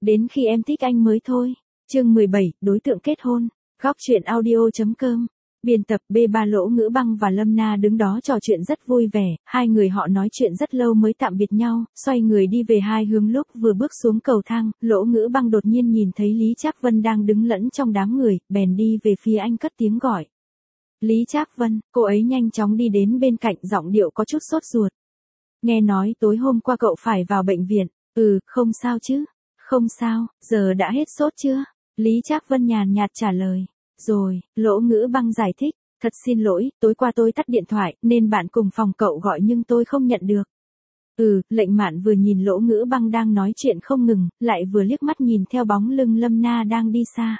Đến khi em thích anh mới thôi. Chương 17, đối tượng kết hôn. Góc truyện audio.com. Biên tập B3 Lỗ Ngữ Băng và Lâm Na đứng đó trò chuyện rất vui vẻ, hai người họ nói chuyện rất lâu mới tạm biệt nhau, xoay người đi về hai hướng. Lúc vừa bước xuống cầu thang, Lỗ Ngữ Băng đột nhiên nhìn thấy Lý Trác Vân đang đứng lẫn trong đám người, bèn đi về phía anh cất tiếng gọi. Lý Trác Vân, cô ấy nhanh chóng đi đến bên cạnh, giọng điệu có chút sốt ruột. Nghe nói tối hôm qua cậu phải vào bệnh viện. Không sao chứ. Không sao, giờ đã hết sốt chưa? Lý Trác Vân nhàn nhạt trả lời. Rồi, Lỗ Ngữ Băng giải thích. Thật xin lỗi, tối qua tôi tắt điện thoại, nên bạn cùng phòng cậu gọi nhưng tôi không nhận được. Lệnh Mạn vừa nhìn Lỗ Ngữ Băng đang nói chuyện không ngừng, lại vừa liếc mắt nhìn theo bóng lưng Lâm Na đang đi xa.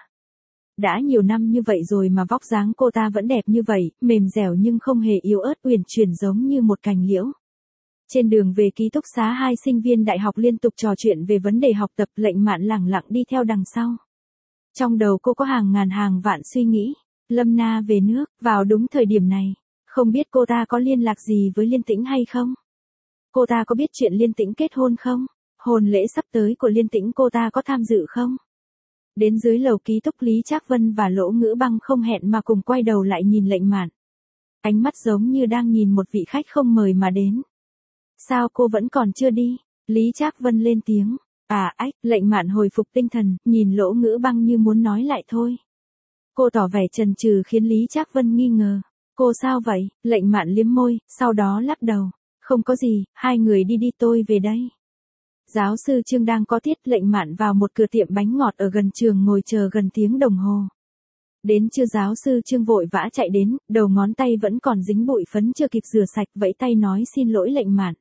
Đã nhiều năm như vậy rồi mà vóc dáng cô ta vẫn đẹp như vậy, mềm dẻo nhưng không hề yếu ớt, uyển chuyển giống như một cành liễu. Trên đường về ký túc xá, hai sinh viên đại học liên tục trò chuyện về vấn đề học tập. Lệnh Mạn lẳng lặng đi theo đằng sau. Trong đầu cô có hàng ngàn hàng vạn suy nghĩ. Lâm Na về nước, vào đúng thời điểm này. Không biết cô ta có liên lạc gì với Liên Tĩnh hay không? Cô ta có biết chuyện Liên Tĩnh kết hôn không? Hôn lễ sắp tới của Liên Tĩnh cô ta có tham dự không? Đến dưới lầu ký túc, Lý Trác Vân và Lỗ Ngữ Băng không hẹn mà cùng quay đầu lại nhìn Lệnh Mạn. Ánh mắt giống như đang nhìn một vị khách không mời mà đến. Sao cô vẫn còn chưa đi? Lý Trác Vân lên tiếng. Lệnh Mạn hồi phục tinh thần, nhìn Lỗ Ngữ Băng như muốn nói lại thôi. Cô tỏ vẻ chần chừ khiến Lý Trác Vân nghi ngờ. Cô sao vậy? Lệnh Mạn liếm môi, sau đó lắc đầu. Không có gì, hai người đi tôi về đây. Giáo sư Trương đang có tiết. Lệnh Mạn vào một cửa tiệm bánh ngọt ở gần trường ngồi chờ gần tiếng đồng hồ. Đến trưa giáo sư Trương vội vã chạy đến, đầu ngón tay vẫn còn dính bụi phấn chưa kịp rửa sạch, vẫy tay nói xin lỗi Lệnh Mạn.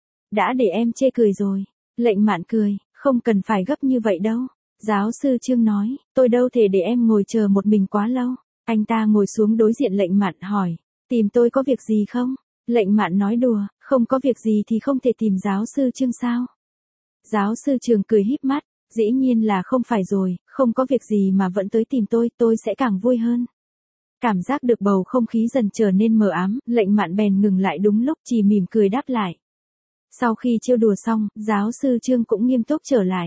Đã để em chê cười rồi. Lệnh Mạn cười, không cần phải gấp như vậy đâu. Giáo sư Trương nói, tôi đâu thể để em ngồi chờ một mình quá lâu. Anh ta ngồi xuống đối diện Lệnh Mạn hỏi, tìm tôi có việc gì không? Lệnh Mạn nói đùa, không có việc gì thì không thể tìm giáo sư Trương sao? Giáo sư Trương cười híp mắt, dĩ nhiên là không phải rồi, không có việc gì mà vẫn tới tìm tôi sẽ càng vui hơn. Cảm giác được bầu không khí dần trở nên mờ ám, Lệnh Mạn bèn ngừng lại đúng lúc, chỉ mỉm cười đáp lại. Sau khi trêu đùa xong, giáo sư Trương cũng nghiêm túc trở lại.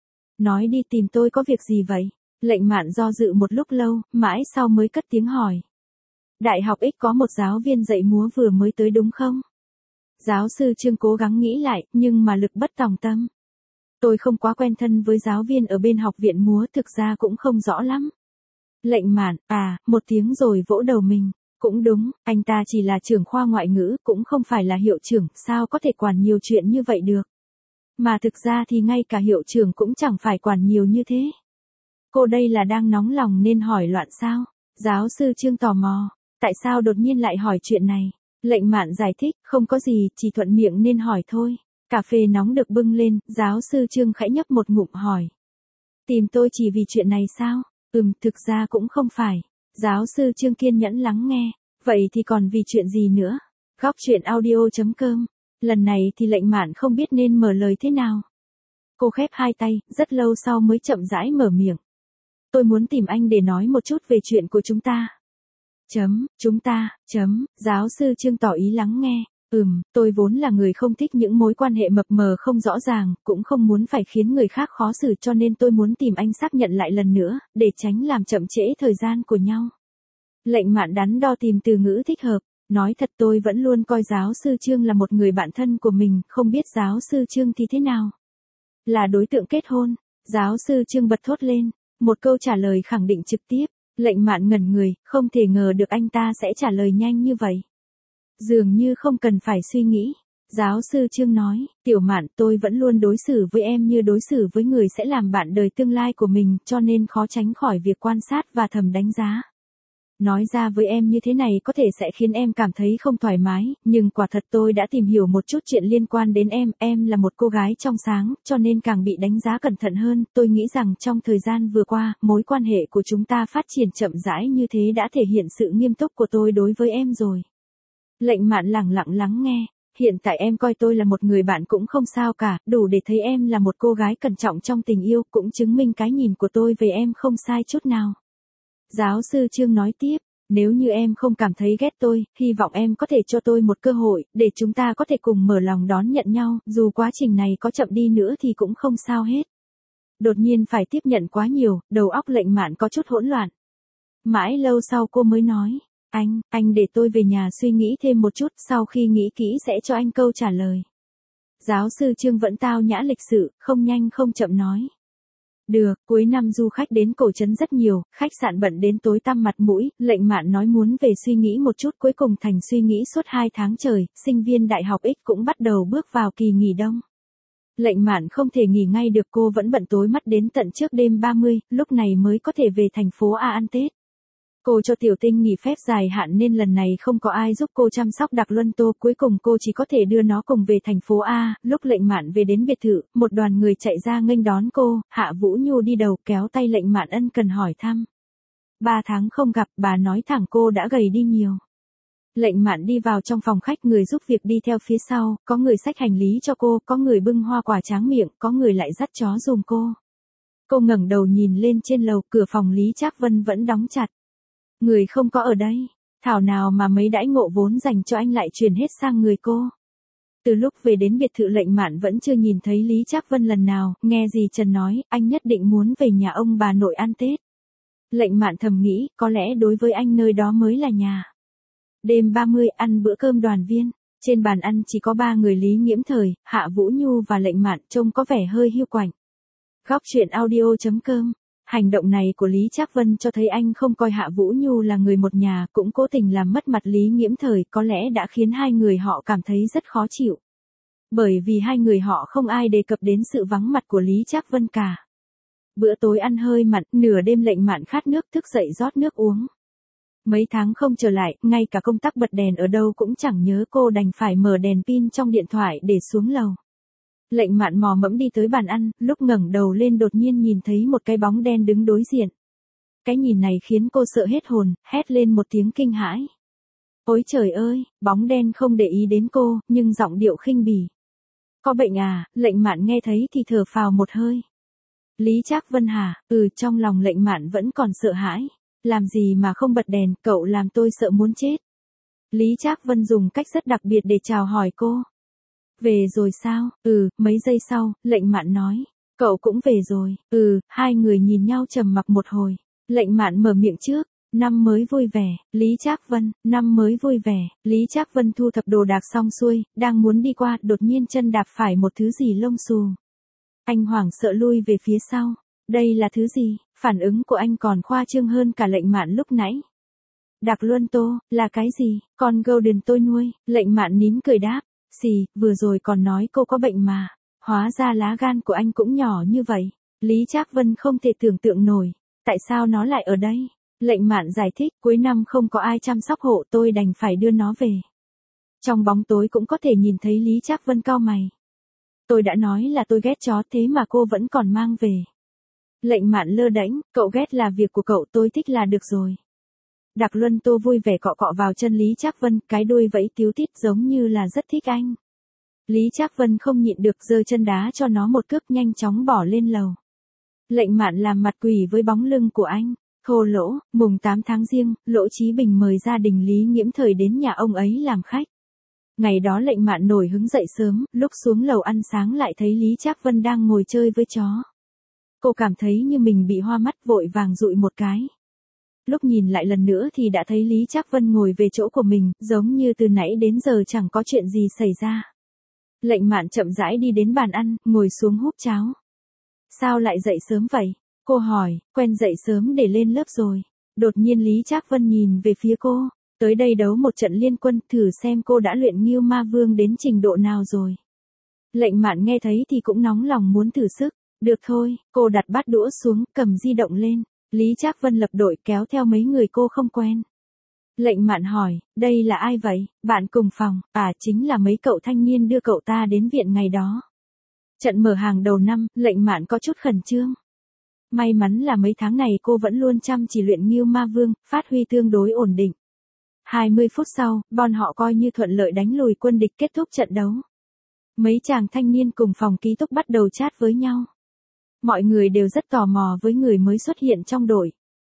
Nói đi, tìm tôi có việc gì vậy? Lệnh Mạn do dự một lúc lâu, mãi sau mới cất tiếng hỏi. Đại học X có một giáo viên dạy múa vừa mới tới đúng không? Giáo sư Trương cố gắng nghĩ lại, nhưng mà lực bất tòng tâm. Tôi không quá quen thân với giáo viên ở bên học viện múa, thực ra cũng không rõ lắm. Lệnh Mạn, một tiếng rồi vỗ đầu mình. Cũng đúng, anh ta chỉ là trưởng khoa ngoại ngữ, cũng không phải là hiệu trưởng, sao có thể quản nhiều chuyện như vậy được. Mà thực ra thì ngay cả hiệu trưởng cũng chẳng phải quản nhiều như thế. Cô đây là đang nóng lòng nên hỏi loạn sao? Giáo sư Trương tò mò, tại sao đột nhiên lại hỏi chuyện này? Lệnh Mạn giải thích, không có gì, chỉ thuận miệng nên hỏi thôi. Cà phê nóng được bưng lên, giáo sư Trương khẽ nhấp một ngụm hỏi. Tìm tôi chỉ vì chuyện này sao? Thực ra cũng không phải. Giáo sư Trương kiên nhẫn lắng nghe. Vậy thì còn vì chuyện gì nữa? Góc truyện audio.com. Lần này thì Lệnh Mạn không biết nên mở lời thế nào. Cô khép hai tay, rất lâu sau mới chậm rãi mở miệng. Tôi muốn tìm anh để nói một chút về chuyện của chúng ta. Chúng ta, giáo sư Trương tỏ ý lắng nghe. Tôi vốn là người không thích những mối quan hệ mập mờ không rõ ràng, cũng không muốn phải khiến người khác khó xử, cho nên tôi muốn tìm anh xác nhận lại lần nữa, để tránh làm chậm trễ thời gian của nhau. Lệnh Mạn đắn đo tìm từ ngữ thích hợp. Nói thật, tôi vẫn luôn coi giáo sư Trương là một người bạn thân của mình, không biết giáo sư Trương thì thế nào. Là đối tượng kết hôn. Giáo sư Trương bật thốt lên. Một câu trả lời khẳng định trực tiếp. Lệnh Mạn ngẩn người, không thể ngờ được anh ta sẽ trả lời nhanh như vậy. Dường như không cần phải suy nghĩ. Giáo sư Trương nói, Tiểu Mạn, tôi vẫn luôn đối xử với em như đối xử với người sẽ làm bạn đời tương lai của mình, cho nên khó tránh khỏi việc quan sát và thầm đánh giá. Nói ra với em như thế này có thể sẽ khiến em cảm thấy không thoải mái, nhưng quả thật tôi đã tìm hiểu một chút chuyện liên quan đến em là một cô gái trong sáng, cho nên càng bị đánh giá cẩn thận hơn. Tôi nghĩ rằng trong thời gian vừa qua, mối quan hệ của chúng ta phát triển chậm rãi như thế đã thể hiện sự nghiêm túc của tôi đối với em rồi. Lệnh Mạn lẳng lặng lắng nghe. Hiện tại em coi tôi là một người bạn cũng không sao cả, đủ để thấy em là một cô gái cẩn trọng trong tình yêu, cũng chứng minh cái nhìn của tôi về em không sai chút nào. Giáo sư Trương nói tiếp, nếu như em không cảm thấy ghét tôi, hy vọng em có thể cho tôi một cơ hội, để chúng ta có thể cùng mở lòng đón nhận nhau, dù quá trình này có chậm đi nữa thì cũng không sao hết. Đột nhiên phải tiếp nhận quá nhiều, đầu óc Lệnh Mạn có chút hỗn loạn. Mãi lâu sau cô mới nói, anh để tôi về nhà suy nghĩ thêm một chút, sau khi nghĩ kỹ sẽ cho anh câu trả lời. Giáo sư Trương vẫn tao nhã lịch sự, không nhanh không chậm nói. Được, cuối năm du khách đến cổ trấn rất nhiều, khách sạn bận đến tối tăm mặt mũi, Lệnh Mạn nói muốn về suy nghĩ một chút, cuối cùng thành suy nghĩ suốt 2 tháng trời, sinh viên đại học X cũng bắt đầu bước vào kỳ nghỉ đông. Lệnh Mạn không thể nghỉ ngay được, cô vẫn bận tối mắt đến tận trước đêm 30, lúc này mới có thể về thành phố A ăn Tết. Cô cho Tiểu Tinh nghỉ phép dài hạn nên lần này không có ai giúp cô chăm sóc Đặc Luân Tô, cuối cùng cô chỉ có thể đưa nó cùng về thành phố A. Lúc Lệnh Mạn về đến biệt thự, một đoàn người chạy ra nghênh đón cô, Hạ Vũ Nhu đi đầu kéo tay Lệnh Mạn ân cần hỏi thăm. 3 tháng không gặp, bà nói thẳng cô đã gầy đi nhiều. Lệnh Mạn đi vào trong phòng khách, người giúp việc đi theo phía sau, có người xách hành lý cho cô, có người bưng hoa quả tráng miệng, có người lại dắt chó giùm cô. Cô ngẩng đầu nhìn lên trên lầu, cửa phòng Lý Trác Vân vẫn đóng chặt. Người không có ở đây, thảo nào mà mấy đãi ngộ vốn dành cho anh lại truyền hết sang người cô. Từ lúc về đến biệt thự Lệnh Mạn vẫn chưa nhìn thấy Lý Trác Vân lần nào, nghe dì Trần nói, anh nhất định muốn về nhà ông bà nội ăn Tết. Lệnh Mạn thầm nghĩ, có lẽ đối với anh nơi đó mới là nhà. Đêm 30 ăn bữa cơm đoàn viên, trên bàn ăn chỉ có 3 người Lý Nghiễm Thời, Hạ Vũ Nhu và Lệnh Mạn, trông có vẻ hơi hiu quạnh. Góc truyện audio.com. Hành động này của Lý Trác Vân cho thấy anh không coi Hạ Vũ Nhu là người một nhà, cũng cố tình làm mất mặt Lý Nghiễm Thời, có lẽ đã khiến hai người họ cảm thấy rất khó chịu. Bởi vì hai người họ không ai đề cập đến sự vắng mặt của Lý Trác Vân cả. Bữa tối ăn hơi mặn, nửa đêm Lệnh Mạn khát nước thức dậy rót nước uống. Mấy tháng không trở lại, ngay cả công tắc bật đèn ở đâu cũng chẳng nhớ, cô đành phải mở đèn pin trong điện thoại để xuống lầu. Lệnh Mạn mò mẫm đi tới bàn ăn, lúc ngẩng đầu lên đột nhiên nhìn thấy một cái bóng đen đứng đối diện. Cái nhìn này khiến cô sợ hết hồn, hét lên một tiếng kinh hãi. Ôi trời ơi, bóng đen không để ý đến cô, nhưng giọng điệu khinh bỉ. Có bệnh à? Lệnh Mạn nghe thấy thì thở phào một hơi. Lý Trác Vân hả? Trong lòng Lệnh Mạn vẫn còn sợ hãi. Làm gì mà không bật đèn, cậu làm tôi sợ muốn chết. Lý Trác Vân dùng cách rất đặc biệt để chào hỏi cô. Về rồi sao? Mấy giây sau, Lệnh Mạn nói. Cậu cũng về rồi. Hai người nhìn nhau trầm mặc một hồi. Lệnh Mạn mở miệng trước. Năm mới vui vẻ, Lý Trác Vân, năm mới vui vẻ. Lý Trác Vân thu thập đồ đạc xong xuôi, đang muốn đi qua, đột nhiên chân đạp phải một thứ gì lông xù. Anh hoảng sợ lui về phía sau. Đây là thứ gì? Phản ứng của anh còn khoa trương hơn cả Lệnh Mạn lúc nãy. Đặc Luân Tô, là cái gì? Con Golden tôi nuôi. Lệnh Mạn nín cười đáp. Xì, vừa rồi còn nói cô có bệnh mà. Hóa ra lá gan của anh cũng nhỏ như vậy. Lý Trác Vân không thể tưởng tượng nổi. Tại sao nó lại ở đây? Lệnh Mạn giải thích, cuối năm không có ai chăm sóc hộ, tôi đành phải đưa nó về. Trong bóng tối cũng có thể nhìn thấy Lý Trác Vân cau mày. Tôi đã nói là tôi ghét chó, thế mà cô vẫn còn mang về. Lệnh Mạn lơ đễnh, cậu ghét là việc của cậu, tôi thích là được rồi. Đặc Luân Tô vui vẻ cọ cọ vào chân Lý Trác Vân, cái đuôi vẫy tíu tít giống như là rất thích anh. Lý Trác Vân không nhịn được giơ chân đá cho nó một cước, nhanh chóng bỏ lên lầu. Lệnh Mạn làm mặt quỷ với bóng lưng của anh. Thô lỗ, mùng 8 tháng Giêng, Lỗ Chí Bình mời gia đình Lý Nghiễm Thời đến nhà ông ấy làm khách. Ngày đó Lệnh Mạn nổi hứng dậy sớm, lúc xuống lầu ăn sáng lại thấy Lý Trác Vân đang ngồi chơi với chó. Cô cảm thấy như mình bị hoa mắt, vội vàng dụi một cái. Lúc nhìn lại lần nữa thì đã thấy Lý Trác Vân ngồi về chỗ của mình, giống như từ nãy đến giờ chẳng có chuyện gì xảy ra. Lệnh Mạn chậm rãi đi đến bàn ăn, ngồi xuống húp cháo. Sao lại dậy sớm vậy? Cô hỏi, quen dậy sớm để lên lớp rồi. Đột nhiên Lý Trác Vân nhìn về phía cô. Tới đây đấu một trận liên quân, thử xem cô đã luyện Ngưu Ma Vương đến trình độ nào rồi. Lệnh Mạn nghe thấy thì cũng nóng lòng muốn thử sức. Được thôi, cô đặt bát đũa xuống, cầm di động lên. Lý Trác Vân lập đội kéo theo mấy người cô không quen. Lệnh Mạn hỏi, đây là ai vậy? Bạn cùng phòng, chính là mấy cậu thanh niên đưa cậu ta đến viện ngày đó. Trận mở hàng đầu năm, Lệnh Mạn có chút khẩn trương. May mắn là mấy tháng này cô vẫn luôn chăm chỉ luyện Ngưu Ma Vương, phát huy tương đối ổn định. 20 phút sau, bọn họ coi như thuận lợi đánh lùi quân địch, kết thúc trận đấu. Mấy chàng thanh niên cùng phòng ký túc bắt đầu chat với nhau. Mọi người đều rất tò mò với người mới xuất hiện trong đội.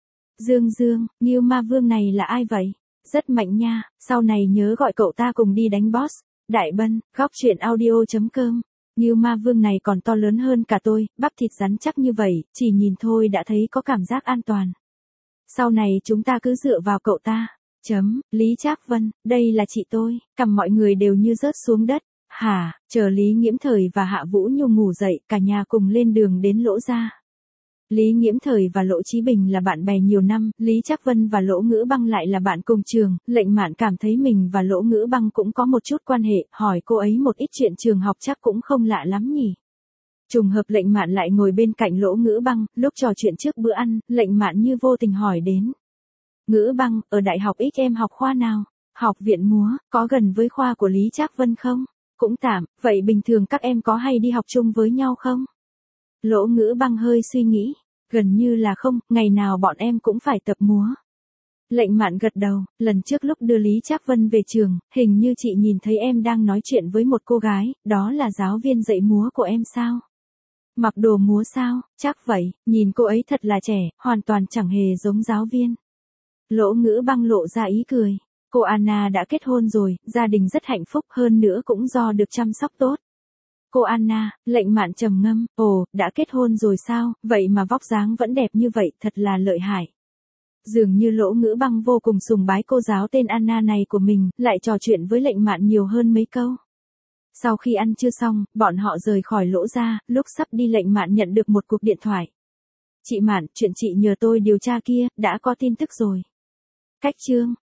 Dương, Ngưu Ma Vương này là ai vậy? Rất mạnh nha, sau này nhớ gọi cậu ta cùng đi đánh boss. Đại Bân, góc truyện audio.com Ngưu Ma Vương này còn to lớn hơn cả tôi, bắp thịt rắn chắc như vậy, chỉ nhìn thôi đã thấy có cảm giác an toàn. Sau này chúng ta cứ dựa vào cậu ta. Lý Trác Vân, đây là chị tôi, cằm mọi người đều như rớt xuống đất. Hả, chờ Lý Nghiễm Thời và Hạ Vũ Nhung ngủ dậy, cả nhà cùng lên đường đến Lỗ gia. Lý Nghiễm Thời và Lỗ Chí Bình là bạn bè nhiều năm, Lý Trác Vân và Lỗ Ngữ Băng lại là bạn cùng trường, Lệnh Mạn cảm thấy mình và Lỗ Ngữ Băng cũng có một chút quan hệ, hỏi cô ấy một ít chuyện trường học chắc cũng không lạ lắm nhỉ. Trùng hợp Lệnh Mạn lại ngồi bên cạnh Lỗ Ngữ Băng, lúc trò chuyện trước bữa ăn, Lệnh Mạn như vô tình hỏi đến. Ngữ Băng, ở đại học X em học khoa nào? Học viện múa, có gần với khoa của Lý Trác Vân không? Cũng tạm, vậy bình thường các em có hay đi học chung với nhau không? Lỗ Ngữ Băng hơi suy nghĩ, gần như là không, ngày nào bọn em cũng phải tập múa. Lệnh Mạn gật đầu, lần trước lúc đưa Lý Trác Vân về trường, hình như chị nhìn thấy em đang nói chuyện với một cô gái, đó là giáo viên dạy múa của em sao? Mặc đồ múa sao? Chắc vậy, nhìn cô ấy thật là trẻ, hoàn toàn chẳng hề giống giáo viên. Lỗ Ngữ Băng lộ ra ý cười. Cô Anna đã kết hôn rồi, gia đình rất hạnh phúc, hơn nữa cũng do được chăm sóc tốt. Cô Anna, Lệnh Mạn trầm ngâm, ồ, đã kết hôn rồi sao, vậy mà vóc dáng vẫn đẹp như vậy, thật là lợi hại. Dường như Lỗ Ngữ Băng vô cùng sùng bái cô giáo tên Anna này của mình, lại trò chuyện với Lệnh Mạn nhiều hơn mấy câu. Sau khi ăn trưa xong, bọn họ rời khỏi Lỗ gia, lúc sắp đi Lệnh Mạn nhận được một cuộc điện thoại. Chị Mạn, chuyện chị nhờ tôi điều tra kia, đã có tin tức rồi. Cách chương